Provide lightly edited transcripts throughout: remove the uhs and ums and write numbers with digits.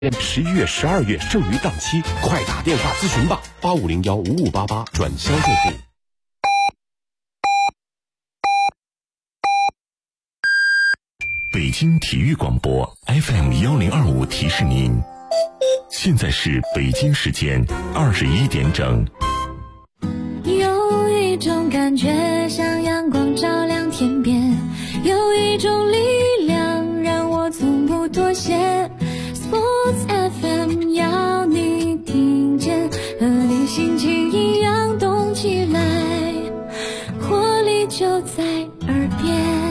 11月、12月剩余档期，快打电话咨询吧，85015588转销售部。 北京体育广播 FM1025提示您，现在是北京时间21点整。 有一种感觉像阳光照亮天边，有一种力量让我从不妥协。Sports FM 要你听见，和你心情一样动起来，活力就在耳边。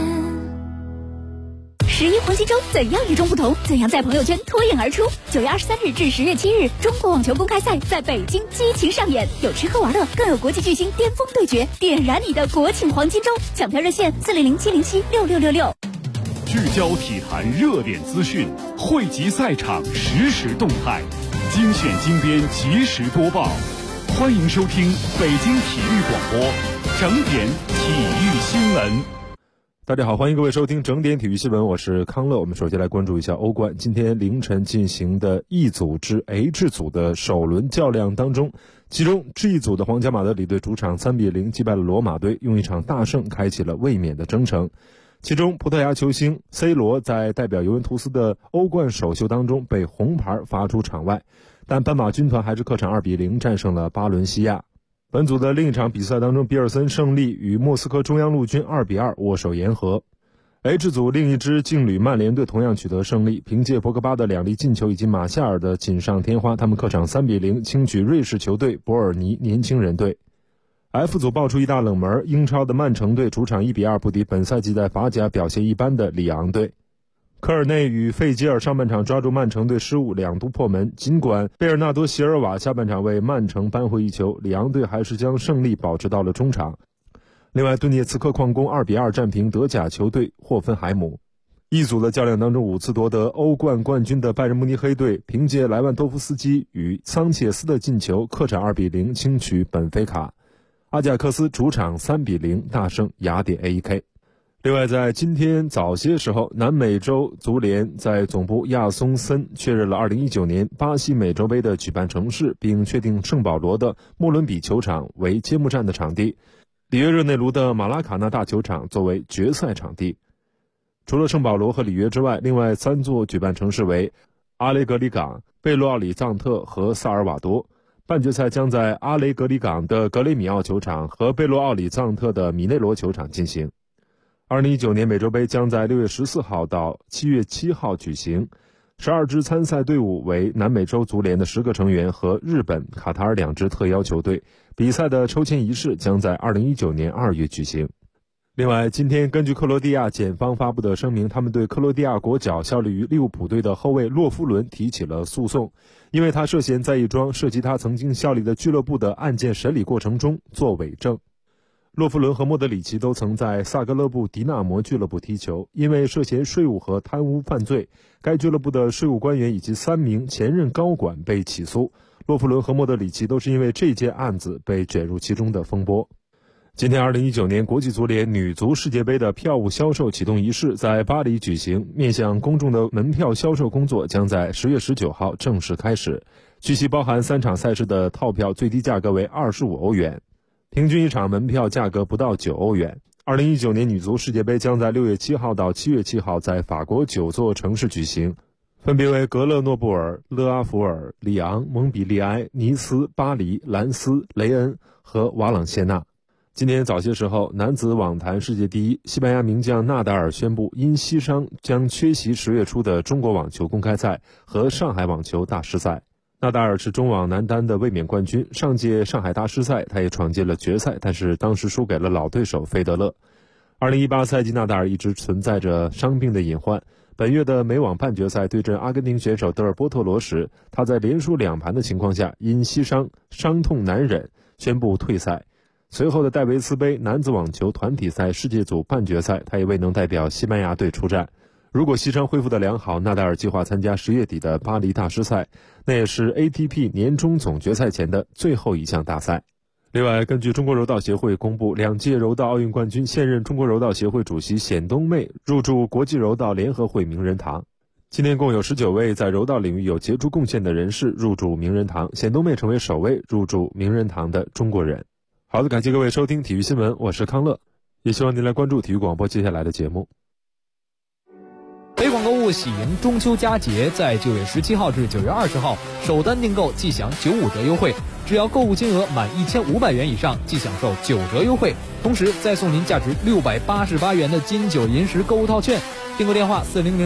11黄金周怎样与众不同？怎样在朋友圈脱颖而出？9月23日至10月7日，中国网球公开赛在北京激情上演，有吃喝玩乐，更有国际巨星巅峰对决，点燃你的国庆黄金周！抢票热线400-707-6666。 聚焦体坛热点资讯，汇集赛场实时动态，精选精编及时播报。欢迎收听北京体育广播整点体育新闻。 大家好，欢迎各位收听整点体育新闻，我是康乐。我们首先来关注一下欧冠。今天凌晨进行的 E 组至 H 组的首轮较量当中，其中 G 组的皇家马德里队主场3-0击败了罗马队，用一场大胜开启了卫冕的征程。其中葡萄牙球星 C 罗在代表尤文图斯的欧冠首秀当中被红牌罚出场外，但斑马军团还是客场2-0战胜了巴伦西亚。本组的另一场比赛当中，比尔森胜利与莫斯科中央陆军2-2握手言和。H 组另一支劲旅曼联队同样取得胜利，凭借博格巴的2粒进球以及马夏尔的锦上添花，他们客场3-0轻取瑞士球队伯尔尼年轻人队。F 组爆出一大冷门，英超的曼城队主场1-2不敌本赛季在法甲表现一般的里昂队。科尔内与费吉尔上半场抓住曼城队失误2度破门，尽管贝尔纳多席尔瓦下半场为曼城扳回一球，里昂队还是将胜利保持到了中场。另外，顿涅茨克矿工2-2战平德甲球队霍芬海姆。一组的较量当中，5次夺得欧冠冠军的拜仁慕尼黑队凭借莱万多夫斯基与桑切斯的进球，客场2-0轻取本菲卡。阿贾克斯主场3-0大胜雅典 AEK。另外，在今天早些时候，南美洲足联在总部亚松森确认了2019年巴西美洲杯的举办城市，并确定圣保罗的莫伦比球场为揭幕战的场地，里约热内卢的马拉卡纳大球场作为决赛场地。除了圣保罗和里约之外，另外3座举办城市为阿雷格里港、贝洛奥里藏特和萨尔瓦多。半决赛将在阿雷格里港的格雷米奥球场和贝洛奥里藏特的米内罗球场进行。2019年美洲杯将在6月14号到7月7号举行，12支参赛队伍为南美洲足联的10个成员和日本、卡塔尔2支特邀球队。比赛的抽签仪式将在2019年2月举行。另外，今天根据克罗地亚检方发布的声明，他们对克罗地亚国脚效力于利物浦队的后卫洛夫伦提起了诉讼，因为他涉嫌在一桩涉及他曾经效力的俱乐部的案件审理过程中作伪证。洛夫伦和莫德里奇都曾在萨格勒布迪纳摩俱乐部踢球，因为涉嫌税务和贪污犯罪，该俱乐部的税务官员以及3名前任高管被起诉。洛夫伦和莫德里奇都是因为这件案子被卷入其中的风波。今天2019年国际足联女足世界杯的票务销售启动仪式在巴黎举行，面向公众的门票销售工作将在10月19号正式开始。据悉，包含3场赛事的套票最低价格为25欧元，平均一场门票价格不到9欧元。2019年女足世界杯将在6月7号到7月7号在法国9座城市举行，分别为格勒诺布尔、勒阿弗尔、里昂、蒙彼利埃、尼斯、巴黎、兰斯、雷恩和瓦朗谢纳。今天早些时候，男子网坛世界第一西班牙名将纳达尔宣布因膝伤将缺席10月初的中国网球公开赛和上海网球大师赛。纳达尔是中网男单的卫冕冠军，上届上海大师赛他也闯进了决赛，但是当时输给了老对手费德勒。2018赛季纳达尔一直存在着伤病的隐患，本月的美网半决赛对阵阿根廷选手德尔波特罗时，他在连输2盘的情况下因膝伤伤痛难忍，宣布退赛。随后的戴维斯杯男子网球团体赛世界组半决赛，他也未能代表西班牙队出战。如果膝伤恢复得良好，纳达尔计划参加10月底的巴黎大师赛，那也是 ATP 年终总决赛前的最后一项大赛。另外，根据中国柔道协会公布，2届柔道奥运冠军、现任中国柔道协会主席冼冬妹入住国际柔道联合会名人堂。 今年共有19位在柔道领域有杰出贡献的人士入驻名人堂，冼冬妹成为首位入驻名人堂的中国人。好的，感谢各位收听体育新闻，我是康乐，也希望您来关注体育广播接下来的节目。 北广购物喜迎中秋佳节，在9月17号至9月20号，首单订购即享95折优惠，只要购物金额满1500元以上，即享受9折优惠，同时再送您价值688元的金九银十购物套券。订购电话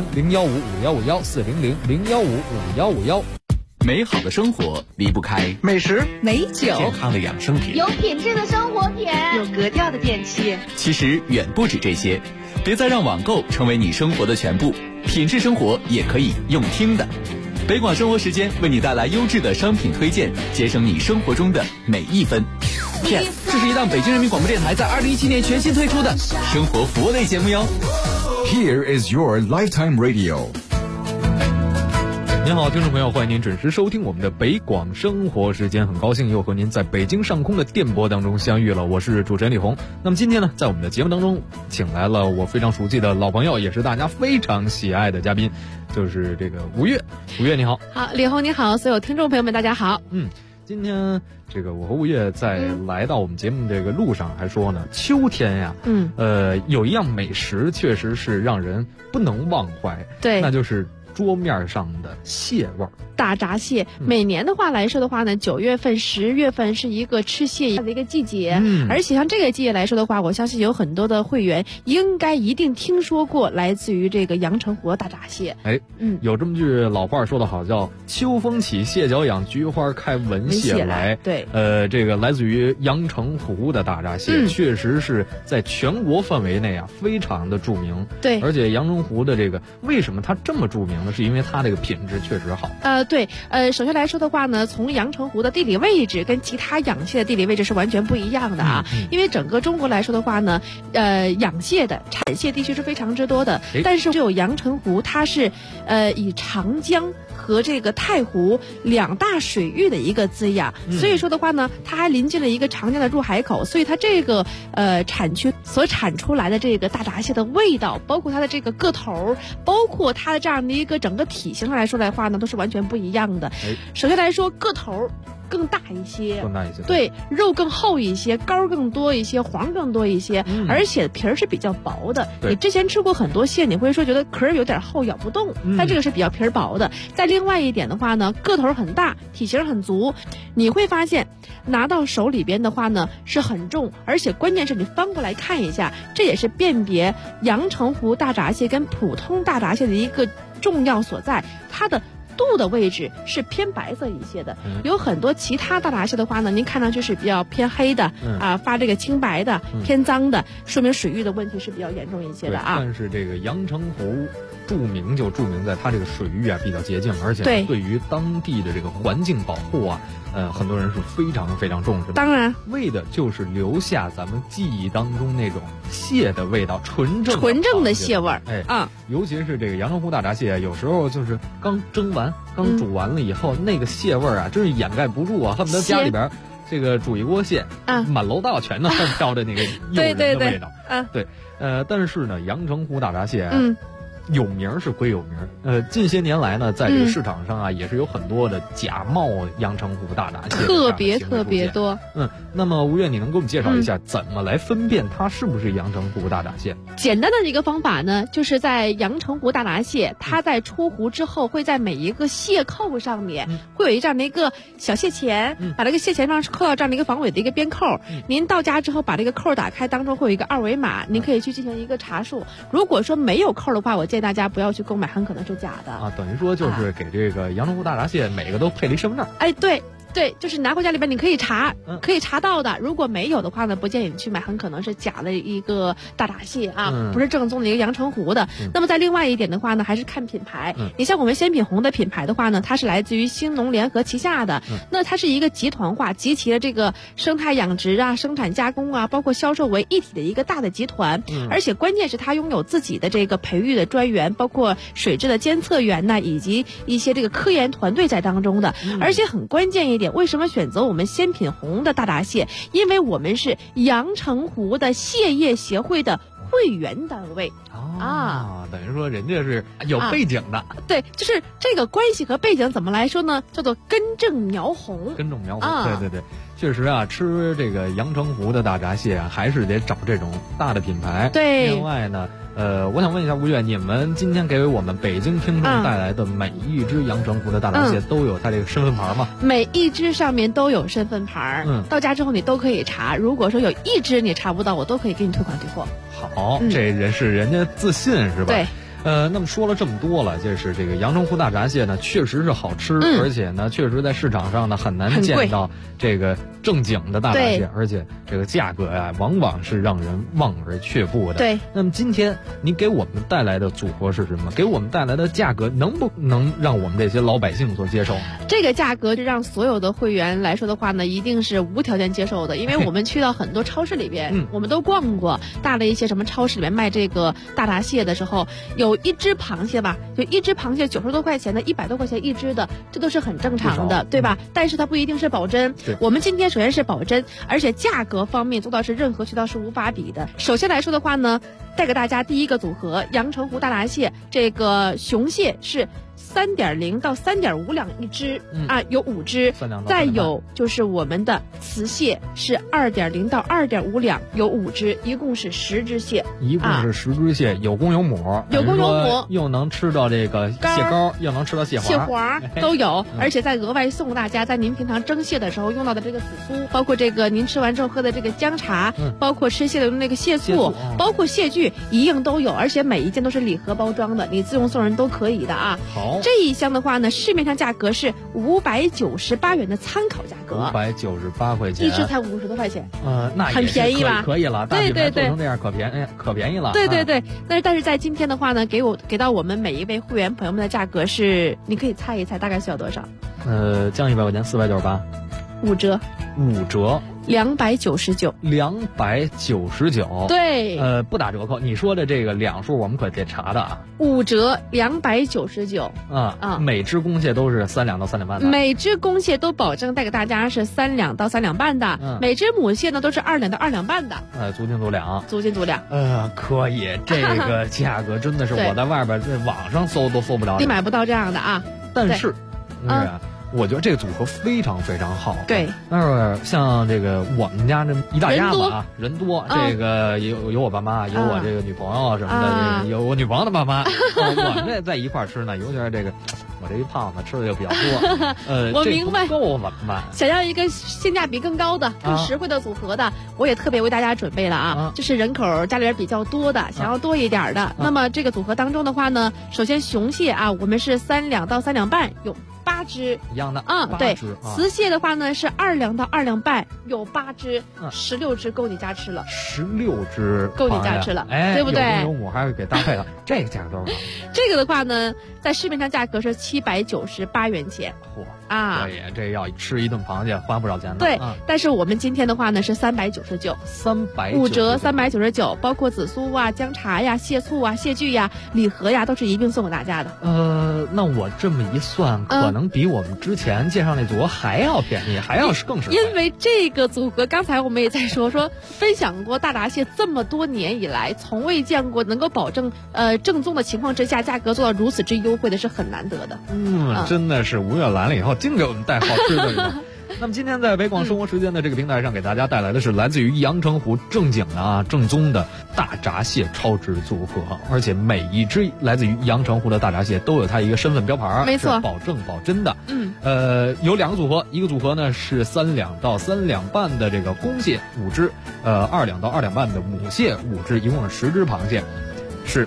400-015-5151，400-015-5151。 美好的生活离不开美食、 美酒、 健康的养生品， 有品质的生活品， 有格调的电器。 其实远不止这些，别再让网购成为你生活的全部，品质生活也可以用听的。北广生活时间为你带来优质的商品推荐，节省你生活中的每一分。PS， 这是一档北京人民广播电台在2017年全新推出的生活服务类节目哟。 Here is your lifetime radio。 您好，听众朋友，欢迎您准时收听我们的北广生活时间。很高兴又和您在北京上空的电波当中相遇了，我是主持人李红。那么今天呢，在我们的节目当中，请来了我非常熟悉的老朋友，也是大家非常喜爱的嘉宾，就是这个吴越。吴越你好。 好，李红你好，所有听众朋友们大家好。 今天这个我和吴越在来到我们节目这个路上还说呢，秋天呀，有一样美食确实是让人不能忘怀， 对， 那就是桌面上的蟹味儿。 大闸蟹，每年的话来说的话呢，9月份、10月份是一个吃蟹的一个季节，而且像这个季节来说的话，我相信有很多的会员一定听说过来自于这个阳澄湖的大闸蟹。 有这么句老话说得好，叫秋风起，蟹脚痒，菊花开，闻蟹来。 对， 这个来自于阳澄湖的大闸蟹，确实是在全国范围内啊非常的著名。 对， 而且阳澄湖的这个为什么它这么著名呢？是因为它这个品质确实好。 对，首先来说的话呢，从阳澄湖的地理位置跟其他养蟹的地理位置是完全不一样的啊。因为整个中国来说的话呢，养蟹的产蟹地区是非常之多的，但是只有阳澄湖它是以长江和这个太湖两大水域的一个滋养，所以说的话呢，它还临近了一个长江的入海口，所以它这个产区所产出来的这个大闸蟹的味道，包括它的这个个头，包括它的这样的一个整个体型上来说的话呢，都是完全不一样的。首先来说，个头更大一些，对，肉更厚一些，膏更多一些，黄更多一些，而且皮儿是比较薄的。你之前吃过很多蟹，你会说觉得壳有点厚，咬不动，但这个是比较皮儿薄的。再另外一点的话呢，个头很大，体型很足，你会发现拿到手里边的话呢是很重，而且关键是你翻过来看一下，这也是辨别阳澄湖大闸蟹跟普通大闸蟹的一个重要所在，它的肚的位置是偏白色一些的，有很多其他大闸蟹的话呢，您看上去是比较偏黑的，发这个青白的，偏脏的，说明水域的问题是比较严重一些的啊。 但是这个阳澄湖著名在它这个水域啊比较洁净，而且对于当地的这个环境保护啊，很多人是非常非常重视的。 当然， 为的就是留下咱们记忆当中那种蟹的味道，纯正的蟹味儿。 尤其是这个阳澄湖大闸蟹，有时候就是刚蒸完、刚煮完了以后，那个蟹味儿啊，真是掩盖不住啊，恨不得家里边这个煮一锅蟹，满楼道全都飘着那个诱人的味道。对，但是呢，阳澄湖大闸蟹，有名是归有名，近些年来呢，在这个市场上啊，也是有很多的假冒阳澄湖大闸蟹， 特别多。 那么吴越，你能给我们介绍一下怎么来分辨它是不是阳澄湖大闸蟹？ 简单的一个方法呢，就是在阳澄湖大闸蟹，它在出湖之后，会在每一个蟹扣上面会有一这样的一个小蟹钳，把这个蟹钳上扣到这样的一个防伪的一个边扣。您到家之后把这个扣打开，当中会有一个2维码，您可以去进行一个查数。如果说没有扣的话，我建议大家不要去购买，很可能是假的啊。等于说就是给这个阳澄湖大闸蟹每个都配了一身份证。 对，就是拿回家里边你可以查，可以查到的。如果没有的话呢，不建议你去买，很可能是假的一个大闸蟹啊，不是正宗的一个阳澄湖的。那么在另外一点的话呢，还是看品牌。你像我们鲜品红的品牌的话呢，它是来自于兴农联合旗下的，那它是一个集团化，集齐了这个生态养殖啊、生产加工啊，包括销售为一体的一个大的集团。而且关键是它拥有自己的这个培育的专员，包括水质的监测员呢，以及一些这个科研团队在当中的。而且很关键一点，为什么选择我们鲜品红的大闸蟹？因为我们是阳澄湖的蟹业协会的会员单位等于说人家是有背景的。 对，就是这个关系和背景怎么来说呢？叫做根正苗红。 根正苗红，对，确实啊，吃这个阳澄湖的大闸蟹啊，还是得找这种大的品牌。 对， 另外呢。我想问一下吴越，你们今天给我们北京听众带来的每一只阳澄湖的大闸蟹都有它这个身份牌吗？ 每一只上面都有身份牌，到家之后你都可以查。如果说有一只你查不到，我都可以给你退款退货。 好，这人是人家自信是吧？ 对。 那么说了这么多了，就是这个阳澄湖大闸蟹呢，确实是好吃，而且呢，确实在市场上呢很难见到这个正经的大闸蟹，而且这个价格呀，往往是让人望而却步的。 对。 那么今天您给我们带来的组合是什么？给我们带来的价格能不能让我们这些老百姓所接受？ 这个价格就让所有的会员来说的话呢，一定是无条件接受的，因为我们去到很多超市里边，我们都逛过大的一些什么超市里面卖这个大闸蟹的时候，有一只螃蟹吧，就一只螃蟹90多块钱的，100多块钱一只的，这都是很正常的，对吧？但是它不一定是保真。我们今天首先是保真，而且价格方面做到是任何渠道是无法比的。首先来说的话呢，带给大家第一个组合阳澄湖大闸蟹，这个雄蟹是3.0到3.5两一只有5只，再有就是我们的雌蟹是2.0到2.5两，有5只，一共是10只蟹， 一共是10只蟹，有公有母，又能吃到这个蟹膏，又能吃到蟹黄都有，而且再额外送大家在您平常蒸蟹的时候用到的这个紫苏，包括这个您吃完之后喝的这个姜茶，包括吃蟹的那个蟹醋，包括蟹具一应都有，而且每一件都是礼盒包装的，你自用送人都可以的啊。 好。 这一箱的话呢，市面上价格是598元的参考价格 ，598块钱， 一只才50多块钱， 那很便宜吧？ 可以了， 对， 做成这样可便宜了。 对，但是在今天的话呢，给到我们每一位会员朋友们的价格是，你可以猜一猜大概需要多少？ 降100块钱，498，5折，299， 对， 不打折扣。你说的这个两数我们可得查的啊 ，5折299 每只公蟹都是3两到3两半的， 每只公蟹都保证带给大家是3两到3两半的，每只母蟹呢都是2两到2两半的， 足斤足两，可以，这个价格真的是我在外边这网上搜都搜不了， 你买不到这样的啊， 但是我觉得这个组合非常非常好。 对， 但是像这个我们家这一大家子啊，人多，这个有我爸妈，有我这个女朋友什么的，有我女朋友的爸妈，我们这在一块吃呢，尤其是这个我这一胖子吃的就比较多。 我明白， 够怎么办？ 想要一个性价比更高的、更实惠的组合的，我也特别为大家准备了啊，就是人口家里人比较多的，想要多一点的。那么这个组合当中的话呢，首先雄蟹啊，我们是3两到3两半，有8只一样的对，雌蟹的话呢是2两到2两半，有8只，16只够你家吃了 ，16只够你家吃了，对不对？ 有公有母还会给搭配了，这个价格多少？ 这个的话呢，在市面上价格是798元钱。 可以，这要吃一顿螃蟹花不少钱的。 对，但是我们今天的话呢是399，5折399，包括紫苏啊、姜茶呀、蟹醋啊、蟹具呀、礼盒呀，都是一并送给大家的。 那我这么一算，可能比我们之前介绍那组合还要便宜，还要更实惠。 因为这个组合，刚才我们也在说分享过大闸蟹这么多年以来，从未见过能够保证正宗的情况之下，价格做到如此之优惠的是很难得的。 真的是吴越来了以后，净给我们带好吃的。那么今天在北广生活时间的这个平台上，给大家带来的是来自于阳澄湖正经的正宗的大闸蟹超值组合，而且每一只来自于阳澄湖的大闸蟹都有它一个身份标牌， 没错， 保证保真的。有2个组合，一个组合呢是3两到3两半的这个公蟹5只，2两到2两半的母蟹5只，一共是10只螃蟹。是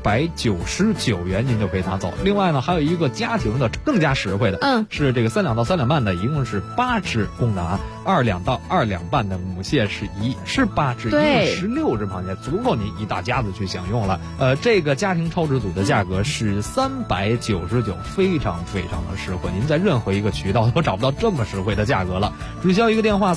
299元，您就可以拿走。另外呢，还有一个家庭的更加实惠的，是这个3两到3两半的，一共是8只公的啊，2两到2两半的母蟹是8只，一共16只螃蟹，足够您一大家子去享用了。这个家庭超值组的价格是399，非常非常的实惠，您在任何一个渠道都找不到这么实惠的价格了。只需要一个电话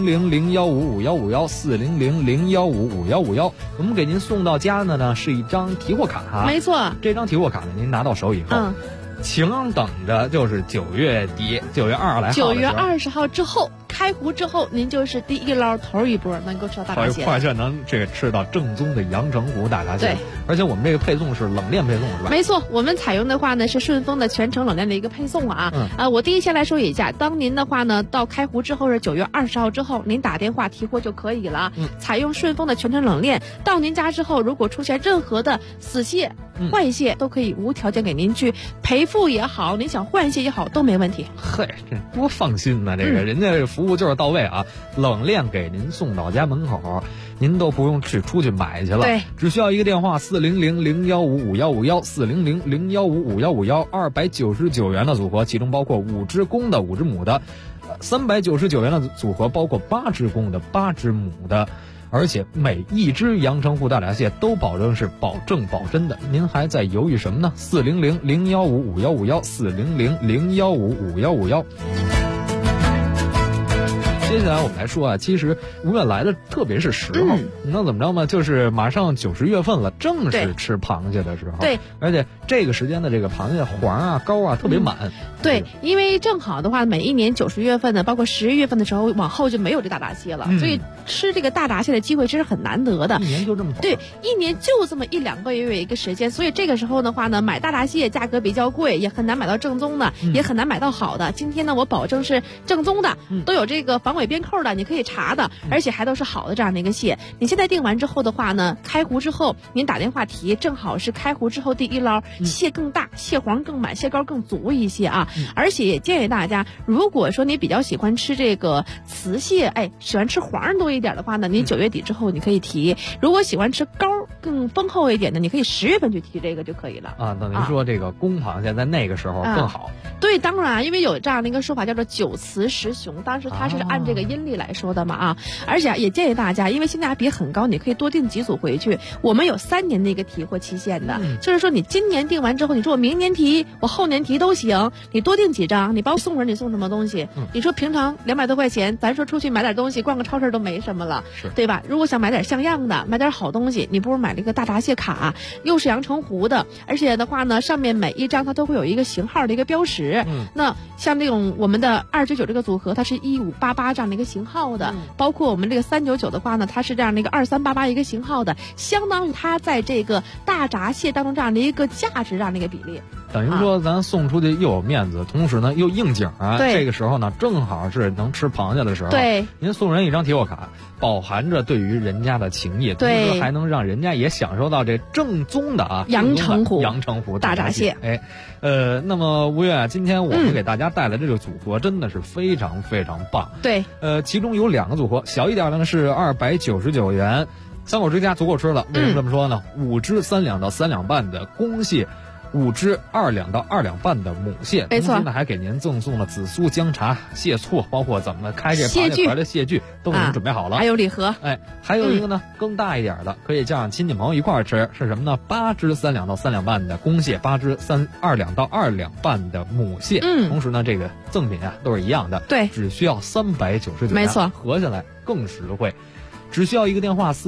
400-015-5151，400-015-5151，我们给您送到家的呢是一张提货卡， 没错， 这张提货卡呢，您拿到手以后，请等着就是9月底，9月20号之后开湖之后，您就是第一捞头一波能够吃到大闸蟹， 快就能这个吃到正宗的阳澄湖大闸蟹。 对， 而且我们这个配送是冷链配送是吧？ 没错，我们采用的话呢是顺丰的全程冷链的一个配送啊。我第一先来说一下，当您的话呢到开湖之后是9月20号之后，您打电话提货就可以了。采用顺丰的全程冷链，到您家之后，如果出现任何的死蟹、坏蟹，都可以无条件给您去赔付也好，您想换蟹也好都没问题。 嘿，这多放心呐！这个人家这服务就是到位啊，冷链给您送到家门口，您都不用出去买去了， 对， 只需要一个电话400-015-5151，400-015-515299元的组合，其中包括5只公的5只母的，399元的组合包括8只公的8只母的。而且每一只阳澄湖大闸蟹都保证是保证保真的，您还在犹豫什么呢？400-015-5151，400-015-5151。接下来我们来说啊，其实5月来的特别是时候，那怎么着呢？就是马上90月份了，正是吃螃蟹的时候。 对， 而且这个时间的这个螃蟹黄啊、膏啊特别满。 对，因为正好的话，每一年90月份呢，包括11月份的时候，往后就没有这大闸蟹了，所以吃这个大闸蟹的机会其实很难得的。 一年就这么短。 对，一年就这么1-2个月一个时间，所以这个时候的话呢，买大闸蟹价格比较贵，也很难买到正宗的，也很难买到好的。今天呢，我保证是正宗的，都有这个防伪边扣的，你可以查的，而且还都是好的这样的一个蟹。你现在订完之后的话呢，开湖之后您打电话提，正好是开湖之后第一捞，蟹更大，蟹黄更满，蟹膏更足一些啊。而且也建议大家，如果说你比较喜欢吃这个雌蟹，喜欢吃黄多一点的话呢，你9月底之后你可以提；如果喜欢吃膏更丰厚一点的，你可以10月份去提这个就可以了啊。等于说这个公螃蟹在那个时候更好。 对，当然，因为有这样的一个说法叫做9雌10雄，当时它是按这个阴历来说的嘛啊。而且也建议大家，因为性价比很高，你可以多订几组回去。我们有3年的一个提货期限的，就是说你今年订完之后，你说我明年提，我后年提都行，你多订几张，你包括送人，你送什么东西？你说平常200多块钱，咱说出去买点东西，逛个超市都没什么了，对吧？如果想买点像样的，买点好东西，你不如买这个大闸蟹卡，又是阳澄湖的，而且的话呢，上面每一张它都会有一个型号的一个标识。那像这种我们的299这个组合，它是1588这样的一个型号的，包括我们这个399的话呢，它是这样的一个2388一个型号的，相当于它在这个大闸蟹当中这样的一个价值这样的一个比例。 等于说咱送出去又有面子，同时呢又应景啊。这个时候呢正好是能吃螃蟹的时候。 对， 您送人一张提货卡，饱含着对于人家的情谊，同时还能让人家也享受到这正宗的阳澄湖大闸蟹。那么吴越啊，今天我们给大家带来这个组合真的是非常非常棒。 对， 其中有2个组合，小一点的呢是299元，3口之家足够吃了。为什么这么说呢？5只3两到3两半的公蟹，5只2两到2两半的母蟹， 没错。 同时呢还给您赠送了紫苏、姜茶、蟹醋，包括怎么开这螃蟹壳的蟹具都给您准备好了。 还有礼盒。 还有一个呢更大一点的，可以叫上亲戚朋友一块儿吃，是什么呢？8只3两到3两半的公蟹，8只2两到2两半的母蟹。同时呢这个赠品啊都是一样的， 对， 只需要399元， 没错， 合下来更实惠。只需要一个电话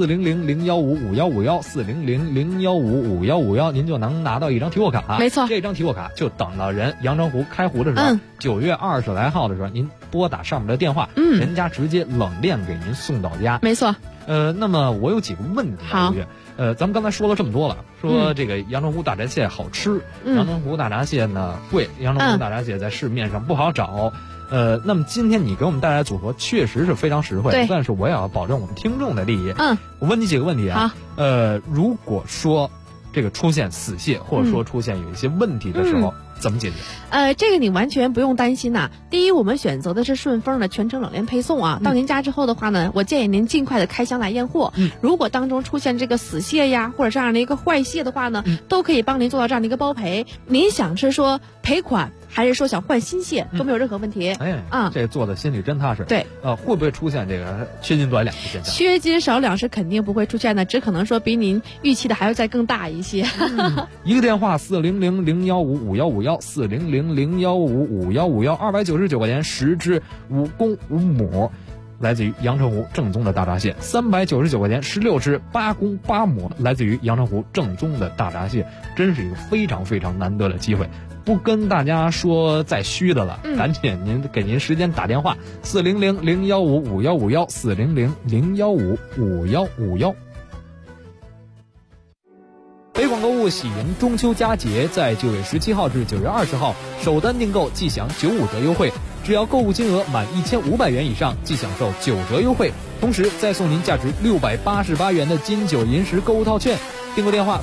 400-015-5151，400-015-5151，您就能拿到一张提货卡。 没错， 这张提货卡就等到人阳澄湖开湖的时候，9月20来号的时候，您拨打上面的电话，人家直接冷链给您送到家。 没错。 那么我有几个问题啊，咱们刚才说了这么多了，说这个阳澄湖大闸蟹好吃，阳澄湖大闸蟹呢贵，阳澄湖大闸蟹在市面上不好找。那么今天你给我们带来的组合确实是非常实惠，但是我也要保证我们听众的利益。我问你几个问题啊。如果说这个出现死蟹，或者说出现有一些问题的时候，怎么解决？ 这个你完全不用担心呐。第一，我们选择的是顺丰的全程冷链配送啊。到您家之后的话呢，我建议您尽快的开箱来验货。如果当中出现这个死蟹呀，或者这样的一个坏蟹的话呢，都可以帮您做到这样的一个包赔。您想是说赔款，还是说想换新蟹，都没有任何问题。 这做的心里真踏实。 对， 会不会出现这个缺斤短两的现象？ 缺斤少两是肯定不会出现的，只可能说比您预期的还要再更大一些。 一个电话400-015-5151，400-015-5151，299块钱10只5公5母，来自于阳澄湖正宗的大闸蟹；399块钱16只8公8母，来自于阳澄湖正宗的大闸蟹。真是一个非常非常难得的机会。 不跟大家说再虚的了，赶紧给您时间打电话400-015-5151，400-015-5151。北广购物喜迎中秋佳节，在9月17号至9月20号首单订购即享95折优惠，只要购物金额满1500元以上即享受9折优惠，同时再送您价值688元的金九银十购物套券。订购电话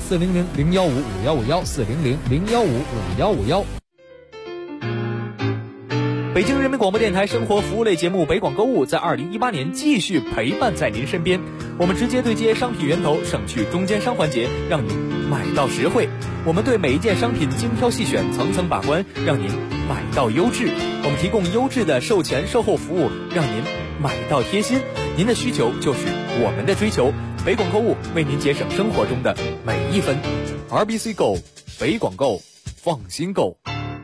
400-015-5151，400-015-5151。北京人民广播电台生活服务类节目北广购物在2018年继续陪伴在您身边，我们直接对接商品源头，省去中间商环节，让您买到实惠。我们对每一件商品精挑细选，层层把关，让您买到优质。我们提供优质的售前售后服务，让您买到贴心。您的需求就是我们的追求，北广购物为您节省生活中的每一分。RBC Go， 北广购，放心购。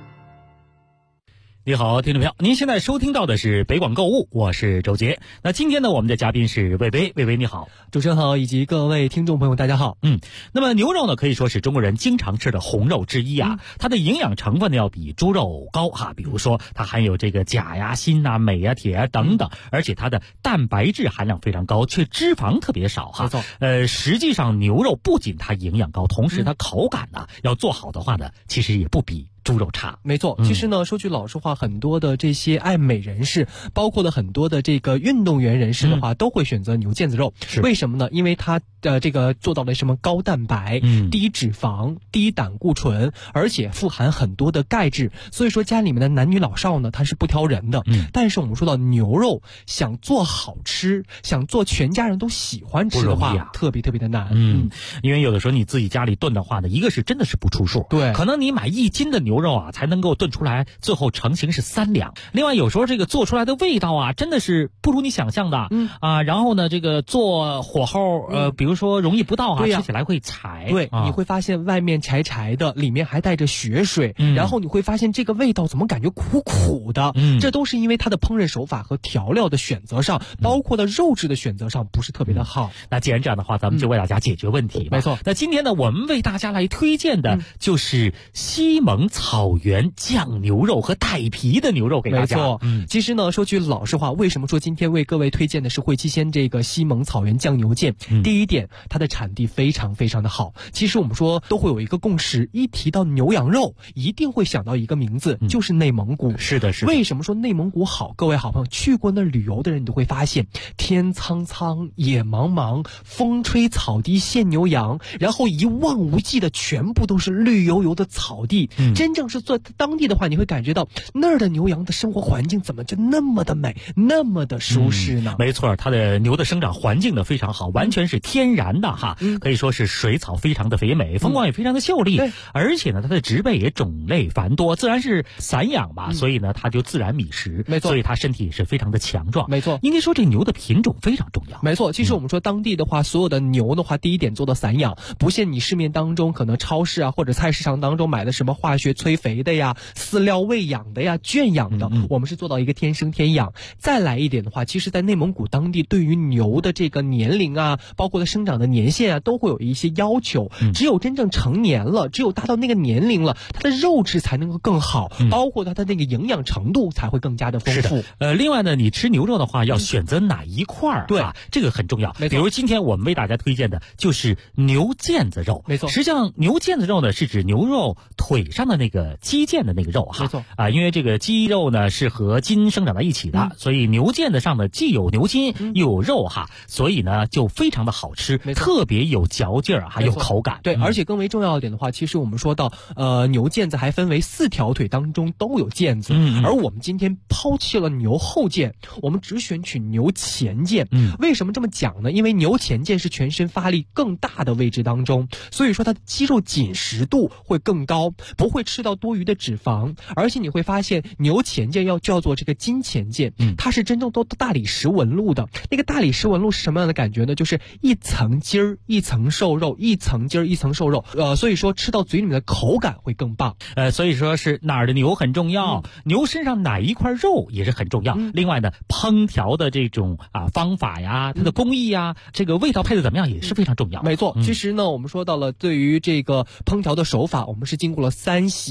你好，听众朋友，您现在收听到的是北广购物，我是周杰。那今天呢，我们的嘉宾是魏巍，魏巍你好。 主持人好，以及各位听众朋友大家好。 那么牛肉呢，可以说是中国人经常吃的红肉之一啊，它的营养成分呢要比猪肉高哈，比如说它含有这个钾呀、锌啊、镁啊、铁啊等等，而且它的蛋白质含量非常高，却脂肪特别少哈。 没错。 实际上牛肉不仅它营养高，同时它口感呢要做好的话呢，其实也不比猪肉差。 没错，其实呢，说句老实话，很多的这些爱美人士，包括了很多的这个运动员人士的话，都会选择牛腱子肉。为什么呢？因为它这个做到了什么高蛋白、低脂肪、低胆固醇，而且富含很多的钙质，所以说家里面的男女老少呢，它是不挑人的。但是我们说到牛肉，想做好吃，想做全家人都喜欢吃的话，特别特别的难。 因为有的时候你自己家里炖的话呢，一个是真的是不出数， 对， 可能你买1斤的牛肉啊，才能够炖出来，最后成型是3两。另外有时候这个做出来的味道啊，真的是不如你想象的。然后呢，这个做火候比如说容易不到啊，吃起来会柴。 对，你会发现外面柴柴的，里面还带着血水，然后你会发现这个味道怎么感觉苦苦的，这都是因为它的烹饪手法和调料的选择上，包括了肉质的选择上不是特别的好。 那既然这样的话，咱们就为大家解决问题吧。 没错。 那今天呢，我们为大家来推荐的就是西蒙草原酱牛肉和带皮的牛肉给大家。 没错。其实呢，说句老实话，为什么说今天为各位推荐的是汇七鲜这个西蒙草原酱牛腱？第一点，它的产地非常非常的好。其实我们说都会有一个共识，一提到牛羊肉，一定会想到一个名字，就是内蒙古。 是的，是的。 为什么说内蒙古好？各位好朋友去过那旅游的人，你都会发现天苍苍，野茫茫，风吹草低见牛羊，然后一望无际的全部都是绿油油的草地。真正是做当地的话，你会感觉到那儿的牛羊的生活环境怎么就那么的美，那么的舒适呢？ 没错，它的牛的生长环境呢非常好，完全是天然的哈，可以说是水草非常的肥美，风光也非常的秀丽，而且呢它的植被也种类繁多，自然是散养嘛，所以呢它就自然觅食， 没错， 所以它身体也是非常的强壮。 没错， 应该说这牛的品种非常重要。 没错，其实我们说当地的话，所有的牛的话，第一点做到散养，不像你市面当中可能超市啊或者菜市场当中买的什么化学催肥的呀、饲料喂养的呀、圈养的，我们是做到一个天生天养。再来一点的话，其实在内蒙古当地对于牛的这个年龄啊，包括它生长的年限啊，都会有一些要求。只有真正成年了，只有达到那个年龄了，它的肉质才能够更好，包括它的那个营养程度才会更加的丰富。 另外呢，你吃牛肉的话要选择哪一块对， 这个很重要。比如今天我们为大家推荐的就是牛腱子肉。 没错， 实际上牛腱子肉呢是指牛肉腿上的那个肌腱的那个肉哈。 没错因为这个肌肉呢是和筋生长在一起的，所以牛腱子上呢既有牛筋又有肉哈，所以呢就非常的好吃，特别有嚼劲儿，还有口感。 对，而且更为重要一点的话，其实我们说到牛腱子还分为4条腿当中都有腱子，而我们今天抛弃了牛后腱，我们只选取牛前腱。为什么这么讲呢？因为牛前腱是全身发力更大的位置当中，所以说它的肌肉紧实度会更高，不会吃到多余的脂肪，而且你会发现牛前腱要叫做这个筋前腱，它是真正都大理石纹路的。那个大理石纹路是什么样的感觉呢？就是一层筋儿一层瘦肉，一层筋儿一层瘦肉，所以说吃到嘴里面的口感会更棒。 所以说是哪儿的牛很重要，牛身上哪一块肉也是很重要。另外呢，烹调的这种方法呀，它的工艺呀，这个味道配的怎么样也是非常重要。 没错，其实呢，我们说到了对于这个烹调的手法，我们是经过了3洗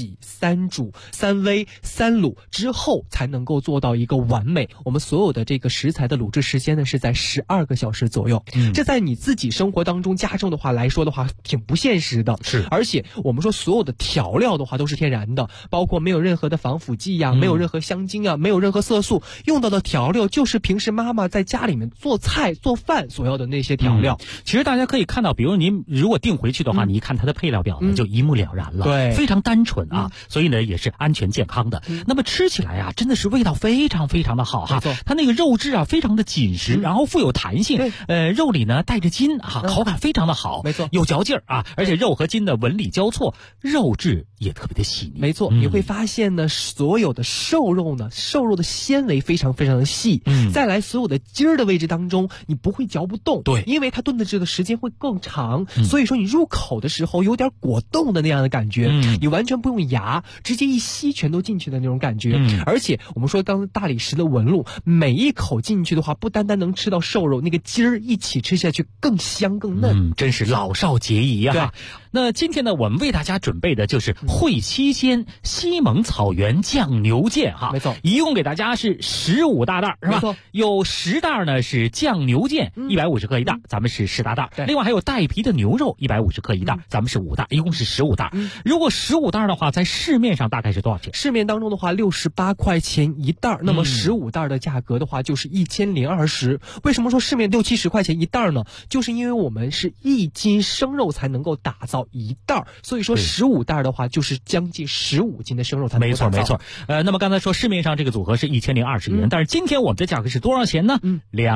洗、3煮、3煨、3卤之后才能够做到一个完美。我们所有的这个食材的卤制时间呢是在12个小时左右。这在你自己生活当中家中的话来说的话挺不现实的。 是， 而且我们说所有的调料的话都是天然的，包括没有任何的防腐剂没有任何香精没有任何色素，用到的调料就是平时妈妈在家里面做菜做饭所要的那些调料。 其实大家可以看到，比如您如果订回去的话，你一看它的配料表呢就一目了然了， 对， 非常单纯所以呢也是安全健康的。那么吃起来真的是味道非常非常的好它那个肉质非常的紧实，然后富有弹性，肉里呢带着筋口感非常的好， 没错， 有嚼劲而且肉和筋的纹理交错，肉质也特别的细腻。 没错，你会发现呢，所有的瘦肉的纤维非常非常的细，再来所有的筋儿的位置当中，你不会嚼不动， 对， 因为它炖制的时间会更长，所以说你入口的时候有点果冻的那样的感觉，你完全不用牙，直接一吸全都进去的那种感觉。而且我们说刚才大理石的纹路，每一口进去的话，不单单能吃到瘦肉，那个筋儿一起吃下去更香更嫩， 真是老少皆宜那今天呢，我们为大家准备的就是会七鲜西蒙草原酱牛腱没错， 一共给大家是15大袋，是吧？ 没错， 有10袋呢是酱牛腱，150克一袋，咱们是10大袋。另外还有带皮的牛肉150克一袋，咱们是5袋，一共是15袋。如果15袋的话，在市面上大概是多少钱？ 市面当中的话68块钱一袋，那么15袋的价格的话就是1020。为什么说市面60-70块钱一袋呢？就是因为我们是1斤生肉才能够打造一袋，所以说15袋的话就是将近15斤的生肉才能够打造。 没错。那么刚才说市面上这个组合是1020元，但是今天我们的价格是多少钱呢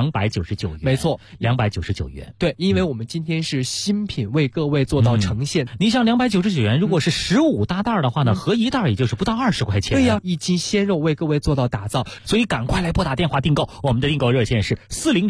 ？299元。 没错 ，299元。 对，因为我们今天是新品为各位做到呈现。 你像299元，如果是15大袋的话呢，合一袋也就是不到20块钱。 对呀，1斤鲜肉为各位做到打造， 所以赶快来拨打电话订购。我们的订购热线是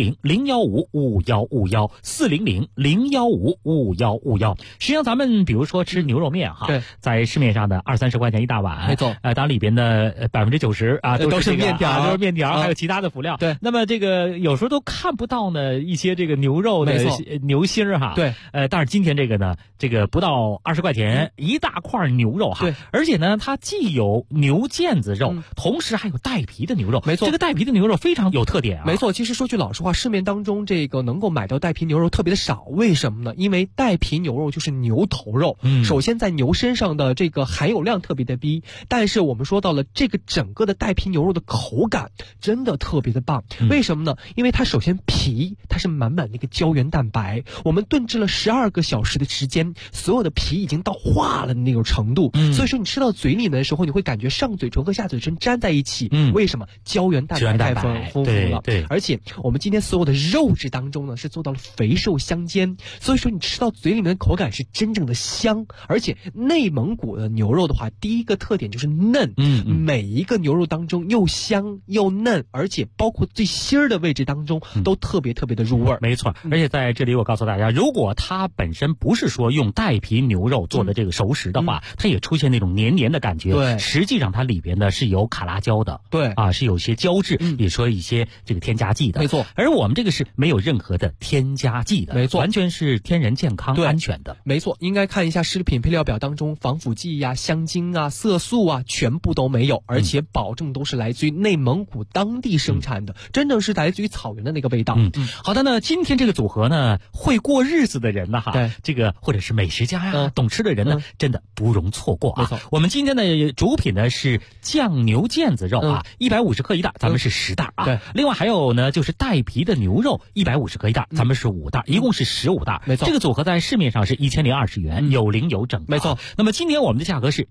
400-015-5151，400-015-5151。实际上咱们比如说吃牛肉面对， 在市面上的20-30块钱一大碗， 没错。 当然里边的90% 都是面条， 都是面条，还有其他的辅料。 对， 那么这个有时候都看不到呢一些这个牛肉的牛心对， 但是今天这个呢，这个不到20块钱一大块牛肉对， 而且呢它既有牛腱子肉，同时还有带皮的牛肉。 没错， 这个带皮的牛肉非常有特点没错，其实说句老实话，市面当中这个能够买到带皮牛肉特别的少，为什么呢？因为带皮牛肉就是牛头肉，首先在牛身上的这个含有量特别的低，但是我们说到了这个整个的带皮牛肉的口感真的特别的棒。为什么呢？因为它首先皮它是满满那个胶原蛋白，我们炖制了12个小时的时间，所有的皮已经到化了的那种程度，所以说你吃到嘴里的时候，你会感觉上嘴唇和下嘴唇粘在一起。为什么？胶原蛋白太丰富了。 对， 而且我们今天所有的肉质当中呢，是做到了肥瘦相间，所以说你吃到嘴里面的口感是真正的香。而且内蒙古的牛肉的话，第一个特点就是嫩，每一个牛肉当中又香又嫩，而且包括最心儿的位置当中都特别特别的入味。 没错，而且在这里我告诉大家，如果它本身不是说用带皮牛肉做的这个熟食的话，它也出现那种黏黏的感觉。 对， 实际上它里边呢是有卡拉胶的。 对是有些胶质，也说一些这个添加剂的。 没错， 而我们这个是没有任何的添加剂的。 没错， 完全是天然健康安全的。 没错，应该看一下食品配料表当中，防腐剂香精色素全部都没有，而且保证都是来自于内蒙古当地生产的，真正是来自于草原的那个味道。 好的呢，今天这个组合呢，会过日子的人呢对， 这个或者是美食家懂吃的人呢，真的不容错过没错， 我们今天的主品呢是酱牛腱子肉150克一袋，咱们是10袋对， 另外还有呢就是带皮的牛肉150克一袋，咱们是5袋，一共是15袋。 没错， 这个组合在市面上是1020元，有零有整。 没错， 那么今天我们的价格是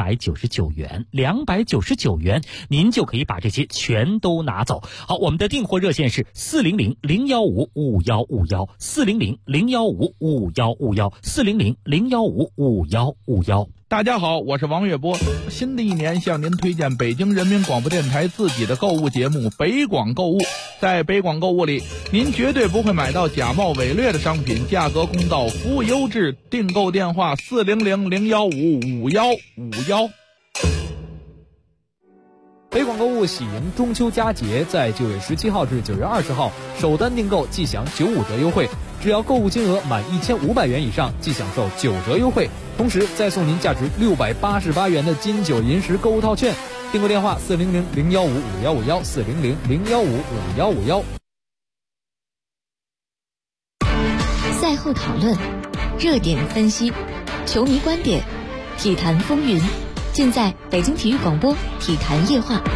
299元，299元您就可以把这些全都拿走。好，我们的订货热线是400-015-5151，400-015-5151，400-015-5151。 大家好，我是王月波。新的一年向您推荐北京人民广播电台自己的购物节目北广购物。在北广购物里，您绝对不会买到假冒伪劣的商品，价格公道，服务优质。订购电话400-015-5151。 北广购物喜迎中秋佳节，在9月17号至9月20号，首单订购即享95折优惠。 只要购物金额满1500元以上，即享受9折优惠，同时再送您价值688元的金九银十购物套券。订购电话400-015-5151，400-015-5151。 赛后讨论，热点分析，球迷观点，体坛风云，尽在北京体育广播体坛夜话。